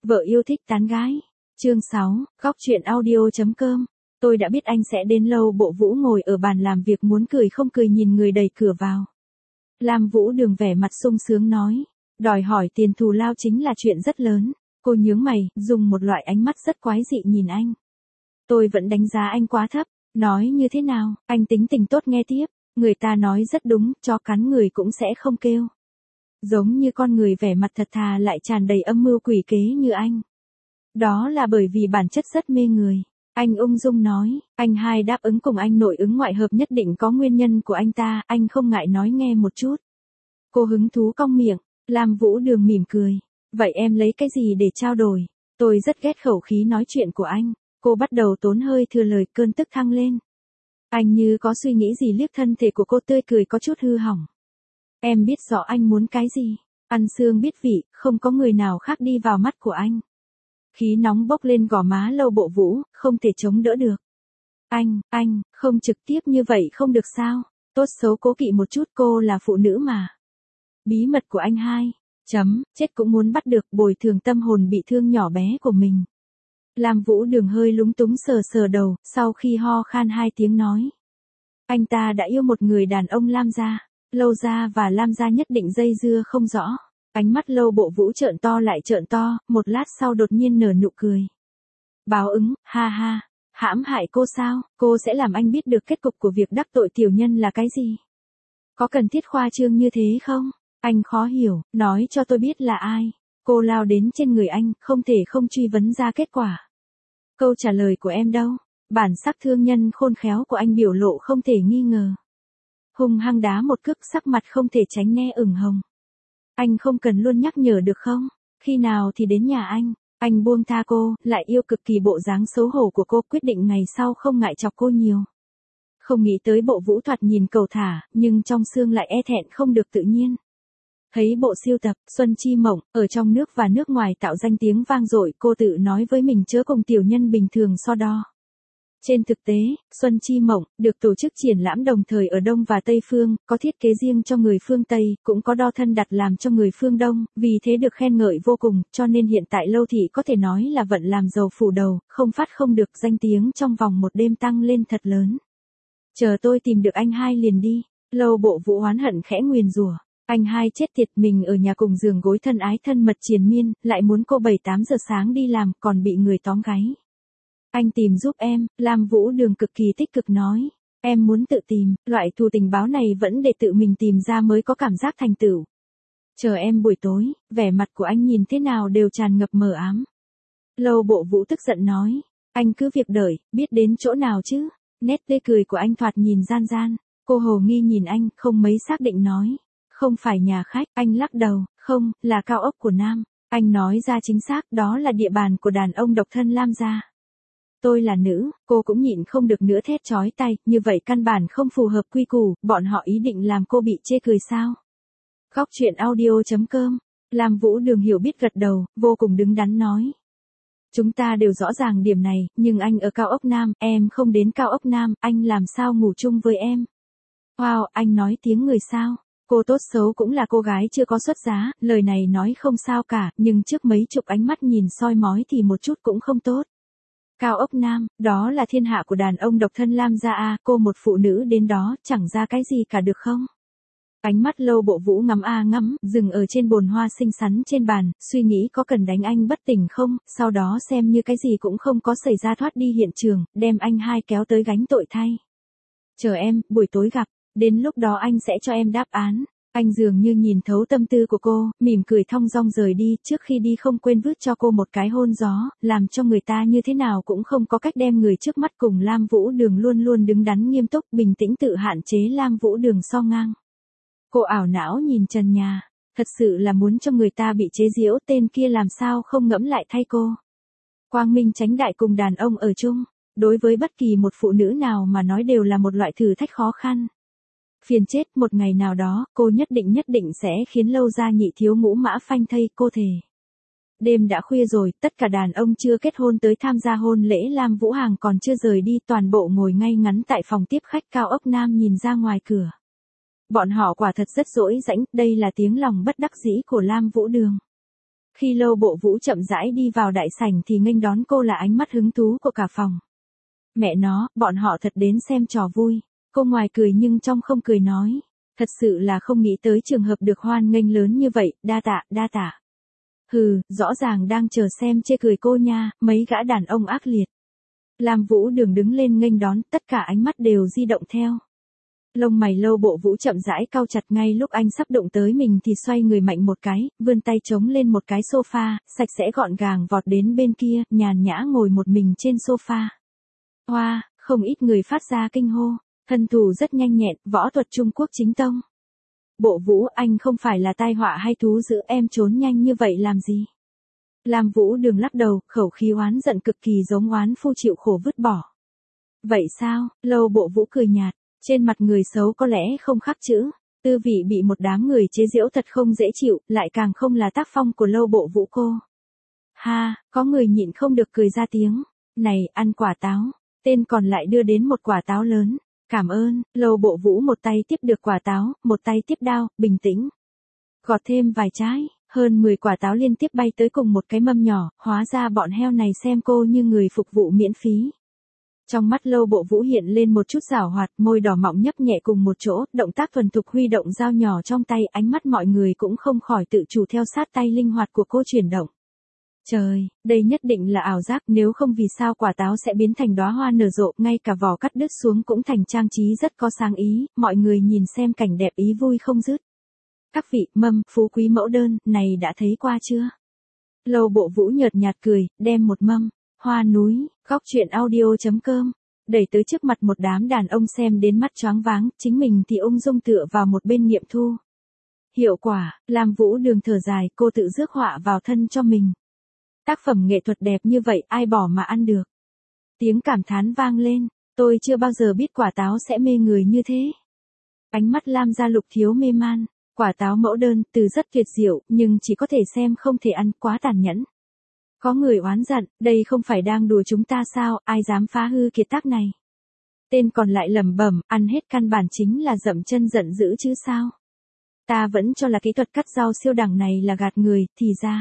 Vợ yêu thích tán gái. Chương 6, góc truyện audio.com. Tôi đã biết anh sẽ đến lâu. Bộ Vũ ngồi ở bàn làm việc muốn cười không cười nhìn người đẩy cửa vào. Lam Vũ Đường vẻ mặt sung sướng nói. Đòi hỏi tiền thù lao chính là chuyện rất lớn. Cô nhướng mày, dùng một loại ánh mắt rất quái dị nhìn anh. Tôi vẫn đánh giá anh quá thấp. Nói như thế nào, anh tính tình tốt nghe tiếp. Người ta nói rất đúng, chó cắn người cũng sẽ không kêu. Giống như con người vẻ mặt thật thà lại tràn đầy âm mưu quỷ kế như anh. Đó là bởi vì bản chất rất mê người. Anh ung dung nói, anh hai đáp ứng cùng anh nội ứng ngoại hợp nhất định có nguyên nhân của anh ta, anh không ngại nói nghe một chút. Cô hứng thú cong miệng, Lam Vũ Đường mỉm cười. Vậy em lấy cái gì để trao đổi? Tôi rất ghét khẩu khí nói chuyện của anh. Cô bắt đầu tốn hơi thừa lời, cơn tức thăng lên. Anh như có suy nghĩ gì liếc thân thể của cô, tươi cười có chút hư hỏng. Em biết rõ anh muốn cái gì. Ăn xương biết vị, không có người nào khác đi vào mắt của anh. Khí nóng bốc lên gò má Lâu Bộ Vũ, không thể chống đỡ được. Anh, không trực tiếp như vậy không được sao? Tốt xấu cố kỵ một chút, cô là phụ nữ mà. Bí mật của anh hai. Chết cũng muốn bắt được, bồi thường tâm hồn bị thương nhỏ bé của mình. Lam Vũ Đường hơi lúng túng sờ sờ đầu, sau khi ho khan 2 tiếng nói. Anh ta đã yêu một người đàn ông Lam gia. Lâu gia và Lam gia nhất định dây dưa không rõ. Ánh mắt Lâu Bộ Vũ trợn to lại trợn to, một lát sau đột nhiên nở nụ cười. Báo ứng, ha ha, hãm hại cô sao? Cô sẽ làm anh biết được kết cục của việc đắc tội tiểu nhân là cái gì? Có cần thiết khoa trương như thế không? Anh khó hiểu, nói cho tôi biết là ai. Cô lao đến trên người anh, không thể không truy vấn ra kết quả. Câu trả lời của em đâu? Bản sắc thương nhân khôn khéo của anh biểu lộ không thể nghi ngờ. Hung hăng đá một cước, sắc mặt không thể tránh né ửng hồng. Anh không cần luôn nhắc nhở được không? Khi nào thì đến nhà anh buông tha cô, lại yêu cực kỳ bộ dáng xấu hổ của cô, quyết định ngày sau không ngại chọc cô nhiều. Không nghĩ tới Bộ Vũ thoạt nhìn cầu thả, nhưng trong xương lại e thẹn không được tự nhiên. Thấy bộ siêu tập Xuân Chi Mộng ở trong nước và nước ngoài tạo danh tiếng vang dội, cô tự nói với mình chớ cùng tiểu nhân bình thường so đo. Trên thực tế, Xuân Chi Mộng được tổ chức triển lãm đồng thời ở Đông và Tây Phương, có thiết kế riêng cho người phương Tây, cũng có đo thân đặt làm cho người phương Đông, vì thế được khen ngợi vô cùng, cho nên hiện tại Lâu thị có thể nói là vận làm giàu phủ đầu, không phát không được, danh tiếng trong vòng một đêm tăng lên thật lớn. Chờ tôi tìm được anh hai liền đi. Lâu Bộ Vũ oán hận khẽ nguyền rủa. Anh hai chết tiệt, mình ở nhà cùng giường gối thân ái thân mật triền miên, lại muốn cô 7-8 giờ sáng đi làm, còn bị người tóm gáy. Anh tìm giúp em, Lam Vũ Đường cực kỳ tích cực nói. Em muốn tự tìm, loại thù tình báo này vẫn để tự mình tìm ra mới có cảm giác thành tựu. Chờ em buổi tối, vẻ mặt của anh nhìn thế nào đều tràn ngập mờ ám. Lâu Bộ Vũ tức giận nói. Anh cứ việc đợi, biết đến chỗ nào chứ. Nét tươi cười của anh thoạt nhìn gian gian. Cô hồ nghi nhìn anh, không mấy xác định nói. Không phải nhà khách, anh lắc đầu, không, là cao ốc của Nam. Anh nói ra chính xác, đó là địa bàn của đàn ông độc thân Lam gia. Tôi là nữ, cô cũng nhịn không được nữa thét chói tai, như vậy căn bản không phù hợp quy củ, bọn họ ý định làm cô bị chê cười sao? Góc truyện audio.com. Lam Vũ Đường hiểu biết gật đầu, vô cùng đứng đắn nói. Chúng ta đều rõ ràng điểm này, nhưng anh ở cao ốc Nam, em không đến cao ốc Nam, anh làm sao ngủ chung với em? Wow, anh nói tiếng người sao? Cô tốt xấu cũng là cô gái chưa có xuất giá, lời này nói không sao cả, nhưng trước mấy chục ánh mắt nhìn soi mói thì một chút cũng không tốt. Cao ốc Nam, đó là thiên hạ của đàn ông độc thân Lam gia a, cô một phụ nữ đến đó, chẳng ra cái gì cả được không? Ánh mắt Lâu Bộ Vũ ngắm, dừng ở trên bồn hoa xinh xắn trên bàn, suy nghĩ có cần đánh anh bất tỉnh không, sau đó xem như cái gì cũng không có xảy ra thoát đi hiện trường, đem anh hai kéo tới gánh tội thay. Chờ em, buổi tối gặp, đến lúc đó anh sẽ cho em đáp án. Anh dường như nhìn thấu tâm tư của cô, mỉm cười thong dong rời đi, trước khi đi không quên vứt cho cô một cái hôn gió, làm cho người ta như thế nào cũng không có cách đem người trước mắt cùng Lam Vũ Đường luôn luôn đứng đắn nghiêm túc, bình tĩnh tự hạn chế Lam Vũ Đường so ngang. Cô ảo não nhìn trần nhà, thật sự là muốn cho người ta bị chế giễu, tên kia làm sao không ngẫm lại thay cô. Quang minh chánh đại cùng đàn ông ở chung, đối với bất kỳ một phụ nữ nào mà nói đều là một loại thử thách khó khăn. Phiền chết, một ngày nào đó, cô nhất định sẽ khiến Lâu gia nhị thiếu ngũ mã phanh thây, cô thề. Đêm đã khuya rồi, tất cả đàn ông chưa kết hôn tới tham gia hôn lễ Lam Vũ Hàng còn chưa rời đi, toàn bộ ngồi ngay ngắn tại phòng tiếp khách cao ốc Nam nhìn ra ngoài cửa. Bọn họ quả thật rất dỗi rãnh, đây là tiếng lòng bất đắc dĩ của Lam Vũ Đường. Khi Lâu Bộ Vũ chậm rãi đi vào đại sảnh thì nghênh đón cô là ánh mắt hứng thú của cả phòng. Mẹ nó, bọn họ thật đến xem trò vui. Cô ngoài cười nhưng trong không cười nói. Thật sự là không nghĩ tới trường hợp được hoan nghênh lớn như vậy, đa tạ, đa tạ. Hừ, rõ ràng đang chờ xem chê cười cô nha, mấy gã đàn ông ác liệt. Lam Vũ Đường đứng lên nghênh đón, tất cả ánh mắt đều di động theo. Lông mày Lâu Bộ Vũ chậm rãi cau chặt, ngay lúc anh sắp đụng tới mình thì xoay người mạnh một cái, vươn tay chống lên một cái sofa, sạch sẽ gọn gàng vọt đến bên kia, nhàn nhã ngồi một mình trên sofa. Hoa, không ít người phát ra kinh hô, thân thủ rất nhanh nhẹn, võ thuật Trung Quốc chính tông. Bộ Vũ, anh không phải là tai họa hay thú dữ, em trốn nhanh như vậy làm gì? Lam Vũ Đường lắc đầu, khẩu khí oán giận cực kỳ giống oán phu chịu khổ vứt bỏ. Vậy sao? Lâu Bộ Vũ cười nhạt, trên mặt người xấu có lẽ không khắc chữ, tư vị bị một đám người chế giễu thật không dễ chịu, lại càng không là tác phong của Lâu Bộ Vũ cô. Ha, có người nhịn không được cười ra tiếng, này, ăn quả táo, tên còn lại đưa đến một quả táo lớn. Cảm ơn, Lâu Bộ Vũ một tay tiếp được quả táo, một tay tiếp đao, bình tĩnh. Gọt thêm vài trái, hơn 10 quả táo liên tiếp bay tới cùng một cái mâm nhỏ, hóa ra bọn heo này xem cô như người phục vụ miễn phí. Trong mắt Lâu Bộ Vũ hiện lên một chút giảo hoạt, môi đỏ mọng nhấp nhẹ cùng một chỗ, động tác thuần thục huy động dao nhỏ trong tay, ánh mắt mọi người cũng không khỏi tự chủ theo sát tay linh hoạt của cô chuyển động. Trời, đây nhất định là ảo giác, nếu không vì sao quả táo sẽ biến thành đóa hoa nở rộ, ngay cả vỏ cắt đứt xuống cũng thành trang trí rất có sáng ý, mọi người nhìn xem cảnh đẹp ý vui không dứt. Các vị, mâm, phú quý mẫu đơn, này đã thấy qua chưa? Lâu Bộ Vũ nhợt nhạt cười, đem một mâm, hoa núi, góc truyện audio.com, đẩy tới trước mặt một đám đàn ông xem đến mắt choáng váng, chính mình thì ung dung tựa vào một bên nghiệm thu. Hiệu quả, Lam Vũ Đường thở dài, cô tự rước họa vào thân cho mình. Tác phẩm nghệ thuật đẹp như vậy ai bỏ mà ăn được. Tiếng cảm thán vang lên, tôi chưa bao giờ biết quả táo sẽ mê người như thế. Ánh mắt Lam Gia Lục thiếu mê man, quả táo mẫu đơn, từ rất tuyệt diệu, nhưng chỉ có thể xem không thể ăn, quá tàn nhẫn. Có người oán giận, đây không phải đang đùa chúng ta sao, ai dám phá hư kiệt tác này. Tên còn lại lẩm bẩm, ăn hết căn bản chính là dậm chân giận dữ chứ sao. Ta vẫn cho là kỹ thuật cắt rau siêu đẳng này là gạt người, thì ra.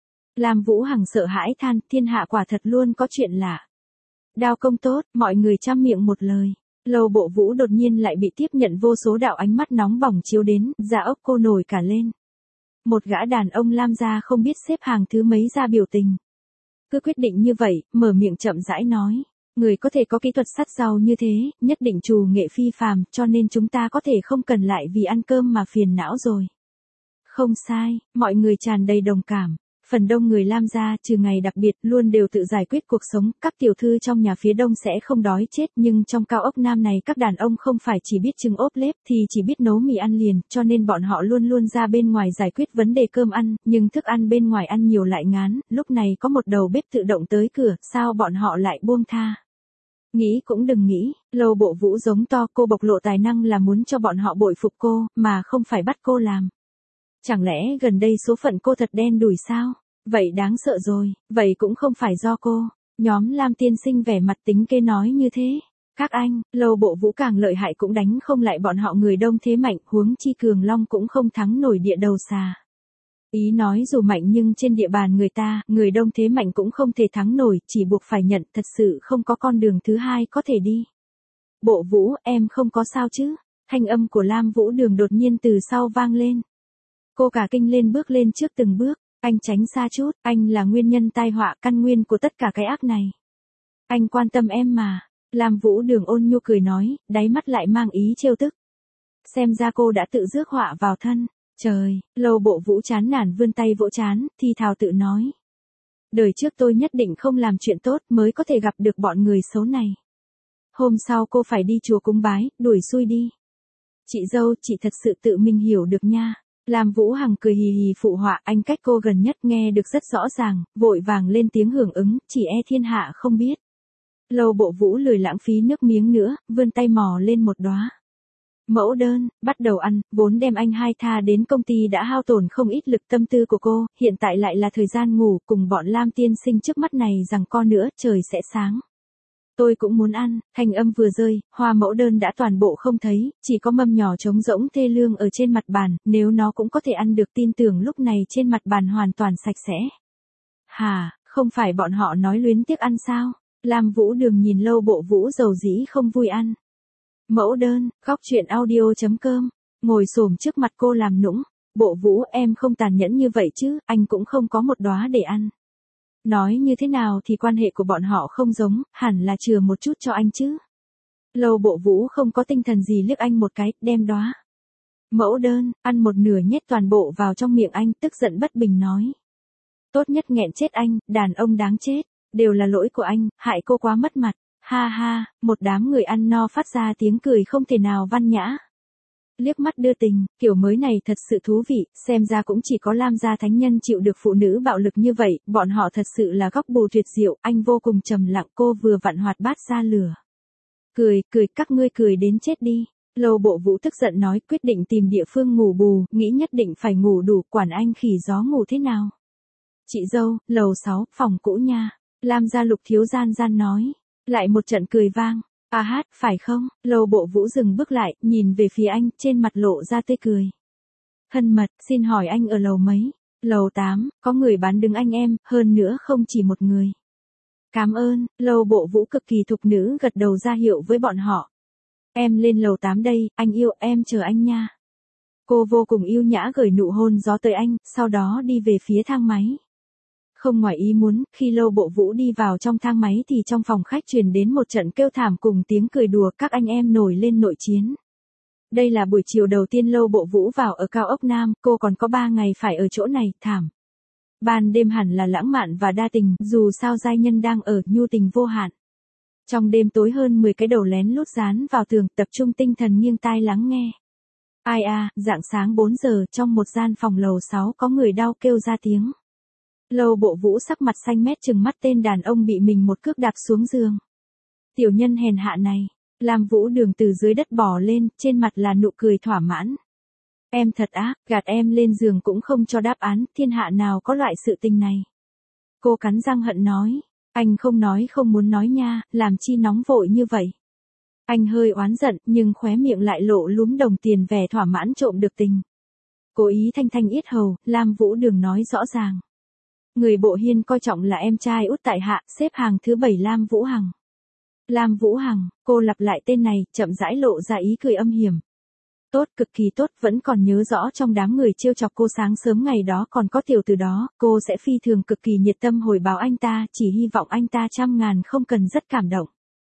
Lam Vũ Hằng sợ hãi than, thiên hạ quả thật luôn có chuyện lạ. Đao công tốt, mọi người trăm miệng một lời. Lâu Bộ Vũ đột nhiên lại bị tiếp nhận vô số đạo ánh mắt nóng bỏng chiếu đến, da ốc cô nổi cả lên. Một gã đàn ông Lam gia không biết xếp hàng thứ mấy ra biểu tình. Cứ quyết định như vậy, mở miệng chậm rãi nói. Người có thể có kỹ thuật sắt rau như thế, nhất định trù nghệ phi phàm, cho nên chúng ta có thể không cần lại vì ăn cơm mà phiền não rồi. Không sai, mọi người tràn đầy đồng cảm. Phần đông người Lam gia, trừ ngày đặc biệt, luôn đều tự giải quyết cuộc sống, các tiểu thư trong nhà phía đông sẽ không đói chết, nhưng trong cao ốc Nam này các đàn ông không phải chỉ biết trưng ốp lết thì chỉ biết nấu mì ăn liền, cho nên bọn họ luôn luôn ra bên ngoài giải quyết vấn đề cơm ăn, nhưng thức ăn bên ngoài ăn nhiều lại ngán, lúc này có một đầu bếp tự động tới cửa, sao bọn họ lại buông tha. Nghĩ cũng đừng nghĩ, Lâu Bộ Vũ giống to, cô bộc lộ tài năng là muốn cho bọn họ bội phục cô, mà không phải bắt cô làm. Chẳng lẽ gần đây số phận cô thật đen đủi sao? Vậy đáng sợ rồi, vậy cũng không phải do cô. Nhóm Lam tiên sinh vẻ mặt tính kế nói như thế. Các anh, Lâu Bộ Vũ càng lợi hại cũng đánh không lại bọn họ, người đông thế mạnh, huống chi Cường Long cũng không thắng nổi địa đầu xà. Ý nói dù mạnh nhưng trên địa bàn người ta, người đông thế mạnh cũng không thể thắng nổi, chỉ buộc phải nhận, thật sự không có con đường thứ hai có thể đi. Bộ Vũ, em không có sao chứ? Thanh âm của Lam Vũ Đường đột nhiên từ sau vang lên. Cô cả kinh lên bước lên trước từng bước, anh tránh xa chút, anh là nguyên nhân tai họa, căn nguyên của tất cả cái ác này. Anh quan tâm em mà. Lam Vũ Đường ôn nhu cười nói, đáy mắt lại mang ý trêu tức. Xem ra cô đã tự rước họa vào thân. Trời, Lâu Bộ Vũ chán nản vươn tay vỗ chán, thì thào tự nói. Đời trước tôi nhất định không làm chuyện tốt mới có thể gặp được bọn người xấu này. Hôm sau cô phải đi chùa cúng bái, đuổi xui đi. Chị dâu, chị thật sự tự mình hiểu được nha. Lam Vũ Hằng cười hì hì phụ họa, anh cách cô gần nhất nghe được rất rõ ràng, vội vàng lên tiếng hưởng ứng, chỉ e thiên hạ không biết. Lâu Bộ Vũ lười lãng phí nước miếng nữa, vươn tay mò lên một đóa. Mẫu đơn, bắt đầu ăn, vốn đem anh hai tha đến công ty đã hao tổn không ít lực tâm tư của cô, hiện tại lại là thời gian ngủ, cùng bọn Lam tiên sinh trước mắt này rằng co nữa, trời sẽ sáng. Tôi cũng muốn ăn, thanh âm vừa rơi, hoa mẫu đơn đã toàn bộ không thấy, chỉ có mâm nhỏ trống rỗng thê lương ở trên mặt bàn, nếu nó cũng có thể ăn được tin tưởng lúc này trên mặt bàn hoàn toàn sạch sẽ. Hà, không phải bọn họ nói luyến tiếc ăn sao? Lam Vũ Đường nhìn Lâu Bộ Vũ dầu dĩ không vui ăn. Mẫu đơn, góc chuyện audio.com, ngồi xổm trước mặt cô làm nũng. Bộ Vũ em không tàn nhẫn như vậy chứ, anh cũng không có một đóa để ăn. Nói như thế nào thì quan hệ của bọn họ không giống, hẳn là chừa một chút cho anh chứ. Lâu Bộ Vũ không có tinh thần gì liếc anh một cái, đem đóa. Mẫu đơn, ăn một nửa nhét toàn bộ vào trong miệng anh, tức giận bất bình nói. Tốt nhất nghẹn chết anh, đàn ông đáng chết, đều là lỗi của anh, hại cô quá mất mặt. Ha ha, một đám người ăn no phát ra tiếng cười không thể nào văn nhã. Liếc mắt đưa tình, kiểu mới này thật sự thú vị, xem ra cũng chỉ có Lam gia thánh nhân chịu được phụ nữ bạo lực như vậy, bọn họ thật sự là góc bù tuyệt diệu, anh vô cùng trầm lặng, cô vừa vặn hoạt bát ra lửa. Cười, các ngươi cười đến chết đi. Lâu Bộ Vũ tức giận nói, quyết định tìm địa phương ngủ bù, nghĩ nhất định phải ngủ đủ, quản anh khỉ gió ngủ thế nào. Chị dâu, lầu 6, phòng cũ nha. Lam gia Lục thiếu gian nói. Lại một trận cười vang. À hát, phải không? Lâu Bộ Vũ dừng bước lại, nhìn về phía anh, trên mặt lộ ra tươi cười. Thân mật, xin hỏi anh ở lầu mấy? Lầu 8, có người bán đứng anh em, hơn nữa không chỉ một người. Cảm ơn, Lâu Bộ Vũ cực kỳ thục nữ gật đầu ra hiệu với bọn họ. Em lên lầu 8 đây, anh yêu, em chờ anh nha. Cô vô cùng yêu nhã gửi nụ hôn gió tới anh, sau đó đi về phía thang máy. Không ngoài ý muốn, khi Lâu Bộ Vũ đi vào trong thang máy thì trong phòng khách truyền đến một trận kêu thảm cùng tiếng cười đùa, các anh em nổi lên nội chiến. Đây là buổi chiều đầu tiên Lâu Bộ Vũ vào ở cao ốc Nam, cô còn có 3 ngày phải ở chỗ này, thảm. Ban đêm hẳn là lãng mạn và đa tình, dù sao giai nhân đang ở nhu tình vô hạn. Trong đêm tối hơn 10 cái đầu lén lút dán vào tường, tập trung tinh thần nghiêng tai lắng nghe. Ai à, rạng sáng 4 giờ, trong một gian phòng lầu 6 có người đau kêu ra tiếng. Lâu Bộ Vũ sắc mặt xanh mét trừng mắt tên đàn ông bị mình một cước đạp xuống giường. Tiểu nhân hèn hạ này, Lam Vũ Đường từ dưới đất bò lên, trên mặt là nụ cười thỏa mãn. Em thật ác, gạt em lên giường cũng không cho đáp án, thiên hạ nào có loại sự tình này. Cô cắn răng hận nói, anh không nói không muốn nói nha, làm chi nóng vội như vậy. Anh hơi oán giận, nhưng khóe miệng lại lộ lúm đồng tiền vẻ thỏa mãn trộm được tình. Cố ý thanh yết hầu, Lam Vũ Đường nói rõ ràng. Người Bộ Hiên coi trọng là em trai út tại hạ, xếp hàng thứ 7 Lam Vũ Hằng. Lam Vũ Hằng, cô lặp lại tên này, chậm rãi lộ ra ý cười âm hiểm. Tốt, cực kỳ tốt, vẫn còn nhớ rõ trong đám người trêu chọc cô sáng sớm ngày đó còn có tiểu từ đó, cô sẽ phi thường cực kỳ nhiệt tâm hồi báo anh ta, chỉ hy vọng anh ta 100.000 không cần rất cảm động.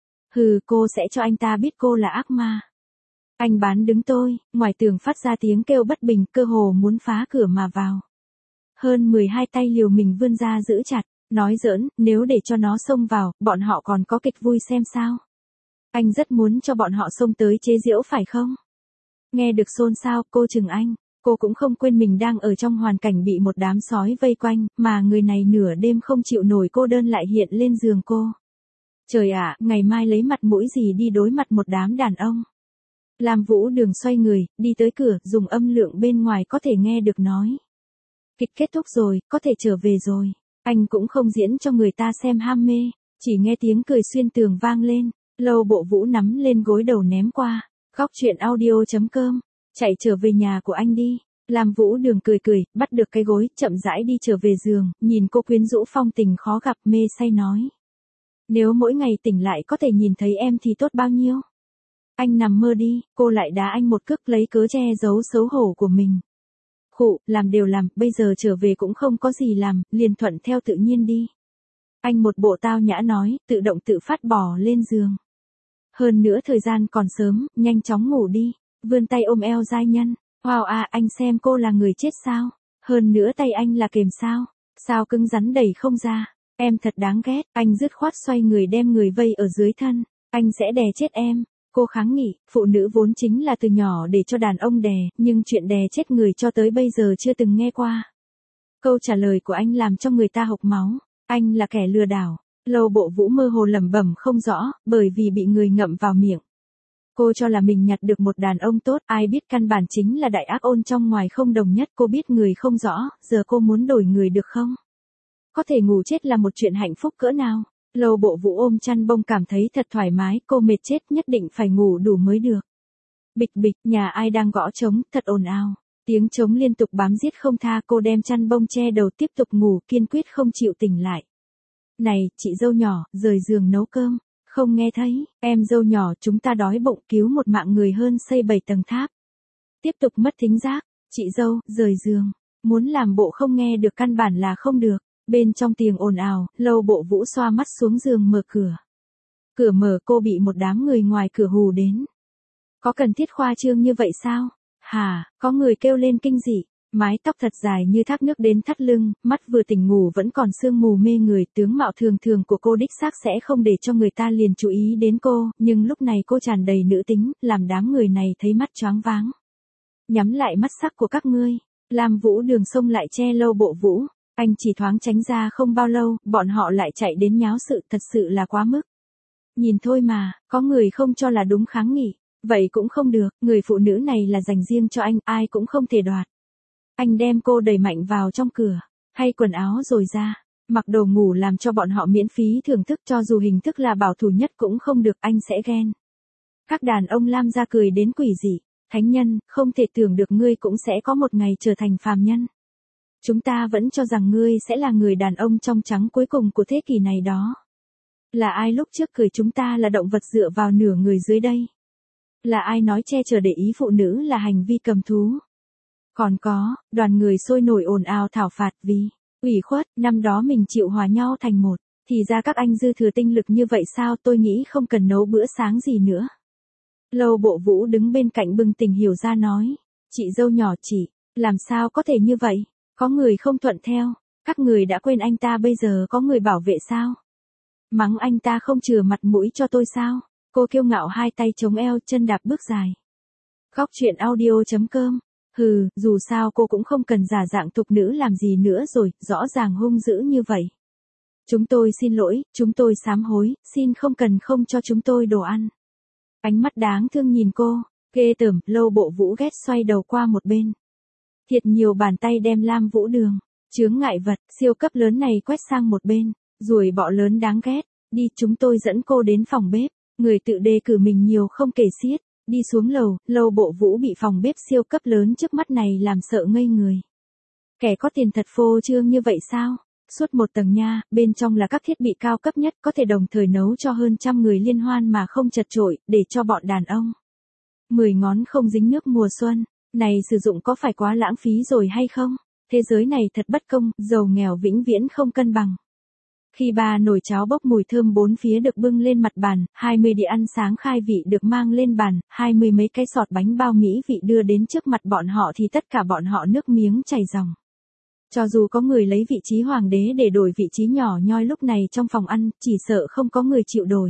Hừ, cô sẽ cho anh ta biết cô là ác ma. Anh bán đứng tôi, ngoài tường phát ra tiếng kêu bất bình, cơ hồ muốn phá cửa mà vào. Hơn 12 tay liều mình vươn ra giữ chặt, nói giỡn, nếu để cho nó xông vào, bọn họ còn có kịch vui xem sao. Anh rất muốn cho bọn họ xông tới chế giễu phải không? Nghe được xôn xao, cô chừng anh, cô cũng không quên mình đang ở trong hoàn cảnh bị một đám sói vây quanh, mà người này nửa đêm không chịu nổi cô đơn lại hiện lên giường cô. Trời ạ, ngày mai lấy mặt mũi gì đi đối mặt một đám đàn ông. Lam Vũ Đường xoay người, đi tới cửa, dùng âm lượng bên ngoài có thể nghe được nói. Kịch kết thúc rồi, có thể trở về rồi. Anh cũng không diễn cho người ta xem ham mê, chỉ nghe tiếng cười xuyên tường vang lên. Lâu Bộ Vũ nắm lên gối đầu ném qua. Góc chuyện audio.com, chạy trở về nhà của anh đi. Lam Vũ Đường cười, bắt được cái gối, chậm rãi đi trở về giường, nhìn cô quyến rũ phong tình khó gặp, mê say nói. Nếu mỗi ngày tỉnh lại có thể nhìn thấy em thì tốt bao nhiêu. Anh nằm mơ đi, cô lại đá anh một cước lấy cớ che giấu xấu hổ của mình. Khụ, làm đều làm, bây giờ trở về cũng không có gì làm, liền thuận theo tự nhiên đi. Anh một bộ tao nhã nói, tự động tự phát bò lên giường. Hơn nữa thời gian còn sớm, nhanh chóng ngủ đi, vươn tay ôm eo giai nhân. Wow à, anh xem cô là người chết sao? Hơn nữa tay anh là kềm sao? Sao cứng rắn đẩy không ra? Em thật đáng ghét, anh dứt khoát xoay người đem người vây ở dưới thân. Anh sẽ đè chết em. Cô kháng nghị, phụ nữ vốn chính là từ nhỏ để cho đàn ông đè, nhưng chuyện đè chết người cho tới bây giờ chưa từng nghe qua. Câu trả lời của anh làm cho người ta hộc máu. Anh là kẻ lừa đảo. Lâu Bộ Vũ mơ hồ lẩm bẩm không rõ, bởi vì bị người ngậm vào miệng. Cô cho là mình nhặt được một đàn ông tốt, ai biết căn bản chính là đại ác ôn trong ngoài không đồng nhất. Cô biết người không rõ, giờ cô muốn đổi người được không? Có thể ngủ chết là một chuyện hạnh phúc cỡ nào. Lâu Bộ Vũ ôm chăn bông cảm thấy thật thoải mái, cô mệt chết nhất định phải ngủ đủ mới được. Bịch bịch, nhà ai đang gõ trống, thật ồn ào. Tiếng trống liên tục bám giết không tha, cô đem chăn bông che đầu tiếp tục ngủ, kiên quyết không chịu tỉnh lại. Này, chị dâu nhỏ, rời giường nấu cơm. Không nghe thấy, em dâu nhỏ, chúng ta đói bụng, cứu một mạng người hơn xây 7 tầng tháp. Tiếp tục mất thính giác, chị dâu, rời giường. Muốn làm bộ không nghe được căn bản là không được. Bên trong tiếng ồn ào, Lâu Bộ Vũ xoa mắt xuống giường mở cửa. Cửa mở, cô bị một đám người ngoài cửa hù đến. Có cần thiết khoa trương như vậy sao? Hả, có người kêu lên kinh dị. Mái tóc thật dài như thác nước đến thắt lưng, mắt vừa tỉnh ngủ vẫn còn sương mù mê người, tướng mạo thường thường của cô đích xác sẽ không để cho người ta liền chú ý đến cô, nhưng lúc này cô tràn đầy nữ tính, làm đám người này thấy mắt choáng váng. Nhắm lại mắt sắc của các ngươi, Lam Vũ Đường xông lại che Lâu Bộ Vũ, anh chỉ thoáng tránh ra không bao lâu, bọn họ lại chạy đến nháo sự, thật sự là quá mức. Nhìn thôi mà, có người không cho là đúng kháng nghị, vậy cũng không được, người phụ nữ này là dành riêng cho anh, ai cũng không thể đoạt. Anh đem cô đẩy mạnh vào trong cửa, thay quần áo rồi ra, mặc đồ ngủ làm cho bọn họ miễn phí thưởng thức, cho dù hình thức là bảo thủ nhất cũng không được, anh sẽ ghen. Các đàn ông Lam gia cười đến quỷ dị, thánh nhân, không thể tưởng được ngươi cũng sẽ có một ngày trở thành phàm nhân. Chúng ta vẫn cho rằng ngươi sẽ là người đàn ông trong trắng cuối cùng của thế kỷ này đó. Là ai lúc trước cười chúng ta là động vật dựa vào nửa người dưới đây? Là ai nói che chở để ý phụ nữ là hành vi cầm thú? Còn có, đoàn người sôi nổi ồn ào thảo phạt vì ủy khuất, năm đó mình chịu hòa nhau thành một, thì ra các anh dư thừa tinh lực như vậy sao, tôi nghĩ không cần nấu bữa sáng gì nữa. Lâu Bộ Vũ đứng bên cạnh bừng tỉnh hiểu ra nói, chị dâu nhỏ chị, làm sao có thể như vậy, có người không thuận theo, các người đã quên anh ta bây giờ có người bảo vệ sao? Mắng anh ta không chừa mặt mũi cho tôi sao? Cô kiêu ngạo hai tay chống eo, chân đạp bước dài. Góc truyện audio.com. Hừ, dù sao cô cũng không cần giả dạng thục nữ làm gì nữa rồi, rõ ràng hung dữ như vậy. Chúng tôi xin lỗi, chúng tôi sám hối, xin không cần không cho chúng tôi đồ ăn. Ánh mắt đáng thương nhìn cô, ghê tởm, Lâu Bộ Vũ ghét xoay đầu qua một bên. Thiệt nhiều bàn tay đem Lam Vũ Đường, chướng ngại vật, siêu cấp lớn này quét sang một bên, ruồi bọ lớn đáng ghét, đi chúng tôi dẫn cô đến phòng bếp, người tự đề cử mình nhiều không kể xiết. Đi xuống lầu, Lâu Bộ Vũ bị phòng bếp siêu cấp lớn trước mắt này làm sợ ngây người. Kẻ có tiền thật phô trương như vậy sao? Suốt một tầng nha, bên trong là các thiết bị cao cấp nhất, có thể đồng thời nấu cho hơn 100 người liên hoan mà không chật chội, để cho bọn đàn ông. 10 ngón không dính nước mùa xuân, này sử dụng có phải quá lãng phí rồi hay không? Thế giới này thật bất công, giàu nghèo vĩnh viễn không cân bằng. Khi 3 nồi cháo bốc mùi thơm bốn phía được bưng lên mặt bàn, 20 đĩa ăn sáng khai vị được mang lên bàn, 20 mấy cái sọt bánh bao mỹ vị đưa đến trước mặt bọn họ thì tất cả bọn họ nước miếng chảy ròng. Cho dù có người lấy vị trí hoàng đế để đổi vị trí nhỏ nhoi lúc này trong phòng ăn, chỉ sợ không có người chịu đổi.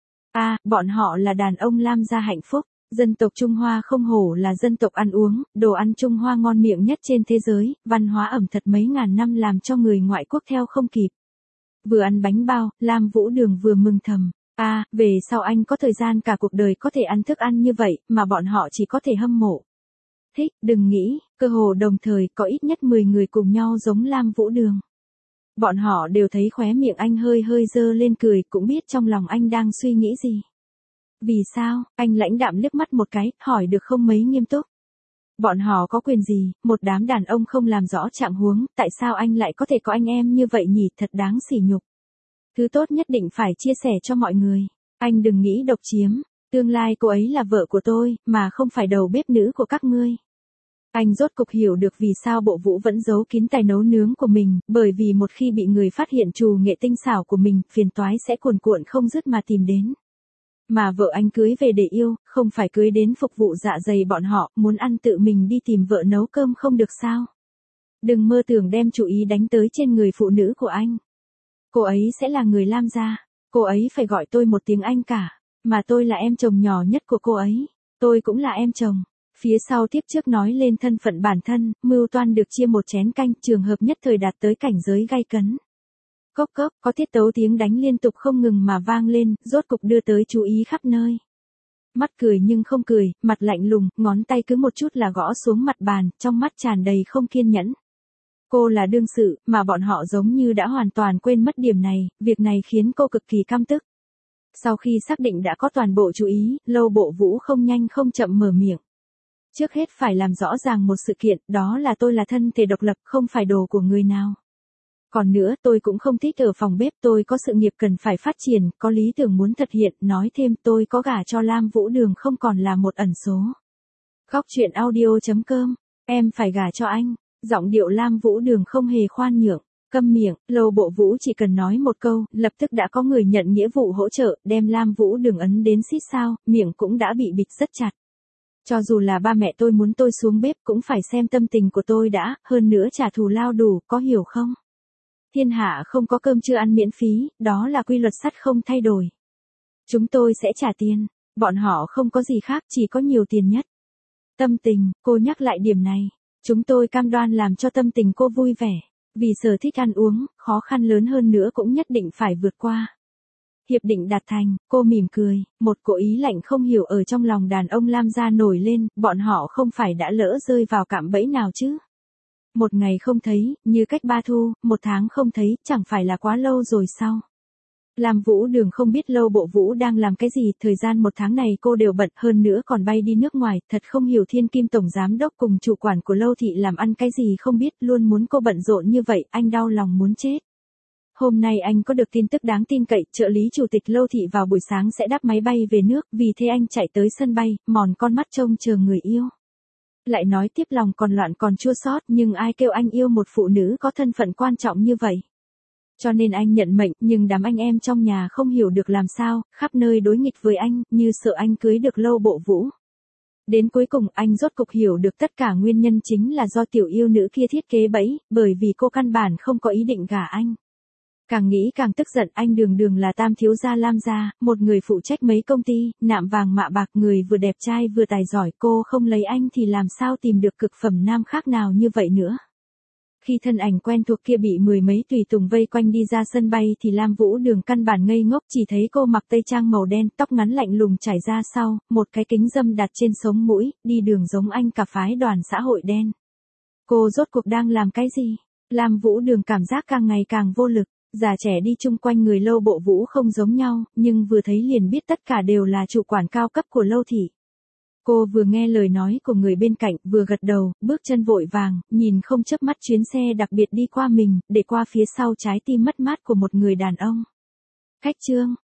Bọn họ là đàn ông Lam gia hạnh phúc. Dân tộc Trung Hoa không hổ là dân tộc ăn uống, đồ ăn Trung Hoa ngon miệng nhất trên thế giới, văn hóa ẩm thực mấy ngàn năm làm cho người ngoại quốc theo không kịp. Vừa ăn bánh bao, Lam Vũ Đường vừa mừng thầm. Về sau anh có thời gian cả cuộc đời có thể ăn thức ăn như vậy, mà bọn họ chỉ có thể hâm mộ. Thích, đừng nghĩ, cơ hồ đồng thời có ít nhất 10 người cùng nhau giống Lam Vũ Đường. Bọn họ đều thấy khóe miệng anh hơi hơi dơ lên cười, cũng biết trong lòng anh đang suy nghĩ gì. Vì sao, anh lãnh đạm liếc mắt một cái, hỏi được không mấy nghiêm túc. Bọn họ có quyền gì, một đám đàn ông không làm rõ trạng huống, tại sao anh lại có thể có anh em như vậy nhỉ, thật đáng sỉ nhục. Thứ tốt nhất định phải chia sẻ cho mọi người. Anh đừng nghĩ độc chiếm, tương lai cô ấy là vợ của tôi, mà không phải đầu bếp nữ của các ngươi. Anh rốt cục hiểu được vì sao Bộ Vũ vẫn giấu kín tài nấu nướng của mình, bởi vì một khi bị người phát hiện trù nghệ tinh xảo của mình, phiền toái sẽ cuồn cuộn không dứt mà tìm đến. Mà vợ anh cưới về để yêu, không phải cưới đến phục vụ dạ dày bọn họ, muốn ăn tự mình đi tìm vợ nấu cơm không được sao? Đừng mơ tưởng đem chú ý đánh tới trên người phụ nữ của anh. Cô ấy sẽ là người Lam gia, cô ấy phải gọi tôi một tiếng anh cả, mà tôi là em chồng nhỏ nhất của cô ấy, tôi cũng là em chồng. Phía sau tiếp trước nói lên thân phận bản thân, mưu toan được chia một chén canh, trường hợp nhất thời đạt tới cảnh giới gay cấn. Cốc cốc, có tiết tấu tiếng đánh liên tục không ngừng mà vang lên, rốt cục đưa tới chú ý khắp nơi. Mắt cười nhưng không cười, mặt lạnh lùng, ngón tay cứ một chút là gõ xuống mặt bàn, trong mắt tràn đầy không kiên nhẫn. Cô là đương sự, mà bọn họ giống như đã hoàn toàn quên mất điểm này, việc này khiến cô cực kỳ căm tức. Sau khi xác định đã có toàn bộ chú ý, Lâu Bộ Vũ không nhanh không chậm mở miệng. Trước hết phải làm rõ ràng một sự kiện, đó là tôi là thân thể độc lập, không phải đồ của người nào. Còn nữa, tôi cũng không thích ở phòng bếp, tôi có sự nghiệp cần phải phát triển, có lý tưởng muốn thực hiện, nói thêm tôi có gả cho Lam Vũ Đường không còn là một ẩn số. Góc truyện audio.com, em phải gả cho anh, giọng điệu Lam Vũ Đường không hề khoan nhượng. Câm miệng, Lâu Bộ Vũ chỉ cần nói một câu, lập tức đã có người nhận nghĩa vụ hỗ trợ, đem Lam Vũ Đường ấn đến xít sao, miệng cũng đã bị bịt rất chặt. Cho dù là ba mẹ tôi muốn tôi xuống bếp cũng phải xem tâm tình của tôi đã, hơn nữa trả thù lao đủ, có hiểu không? Thiên hạ không có cơm trưa ăn miễn phí, đó là quy luật sắt không thay đổi. Chúng tôi sẽ trả tiền, bọn họ không có gì khác, chỉ có nhiều tiền nhất. Tâm tình, cô nhắc lại điểm này. Chúng tôi cam đoan làm cho tâm tình cô vui vẻ. Vì sở thích ăn uống, khó khăn lớn hơn nữa cũng nhất định phải vượt qua. Hiệp định đạt thành, cô mỉm cười, một cỗ ý lạnh không hiểu ở trong lòng đàn ông Lam gia nổi lên, bọn họ không phải đã lỡ rơi vào cạm bẫy nào chứ. Một ngày không thấy, như cách 3 thu, 1 tháng không thấy, chẳng phải là quá lâu rồi sao? Lam Vũ Đường không biết Lâu Bộ Vũ đang làm cái gì, thời gian 1 tháng này cô đều bận, hơn nữa còn bay đi nước ngoài, thật không hiểu Thiên Kim tổng giám đốc cùng chủ quản của Lâu thị làm ăn cái gì không biết, luôn muốn cô bận rộn như vậy, anh đau lòng muốn chết. Hôm nay anh có được tin tức đáng tin cậy, trợ lý chủ tịch Lâu thị vào buổi sáng sẽ đáp máy bay về nước, vì thế anh chạy tới sân bay, mòn con mắt trông chờ người yêu. Lại nói tiếp lòng còn loạn còn chua xót, nhưng ai kêu anh yêu một phụ nữ có thân phận quan trọng như vậy. Cho nên anh nhận mệnh, nhưng đám anh em trong nhà không hiểu được làm sao, khắp nơi đối nghịch với anh, như sợ anh cưới được Lâu Bộ Vũ. Đến cuối cùng anh rốt cục hiểu được tất cả nguyên nhân chính là do tiểu yêu nữ kia thiết kế bẫy, bởi vì cô căn bản không có ý định gả anh. Càng nghĩ càng tức giận, anh đường đường là tam thiếu gia Lam gia, một người phụ trách mấy công ty, nạm vàng mạ bạc, người vừa đẹp trai vừa tài giỏi, cô không lấy anh thì làm sao tìm được cực phẩm nam khác nào như vậy nữa. Khi thân ảnh quen thuộc kia bị 10 mấy tùy tùng vây quanh đi ra sân bay thì Lam Vũ Đường căn bản ngây ngốc, chỉ thấy cô mặc tây trang màu đen, tóc ngắn lạnh lùng trải ra sau, một cái kính râm đặt trên sống mũi, đi đường giống anh cả phái đoàn xã hội đen. Cô rốt cuộc đang làm cái gì? Lam Vũ Đường cảm giác càng ngày càng vô lực. Già trẻ đi chung quanh người Lâu Bộ Vũ không giống nhau, nhưng vừa thấy liền biết tất cả đều là chủ quản cao cấp của Lâu thị. Cô vừa nghe lời nói của người bên cạnh, vừa gật đầu, bước chân vội vàng, nhìn không chớp mắt chuyến xe đặc biệt đi qua mình, để qua phía sau trái tim mất mát của một người đàn ông. Khách trương,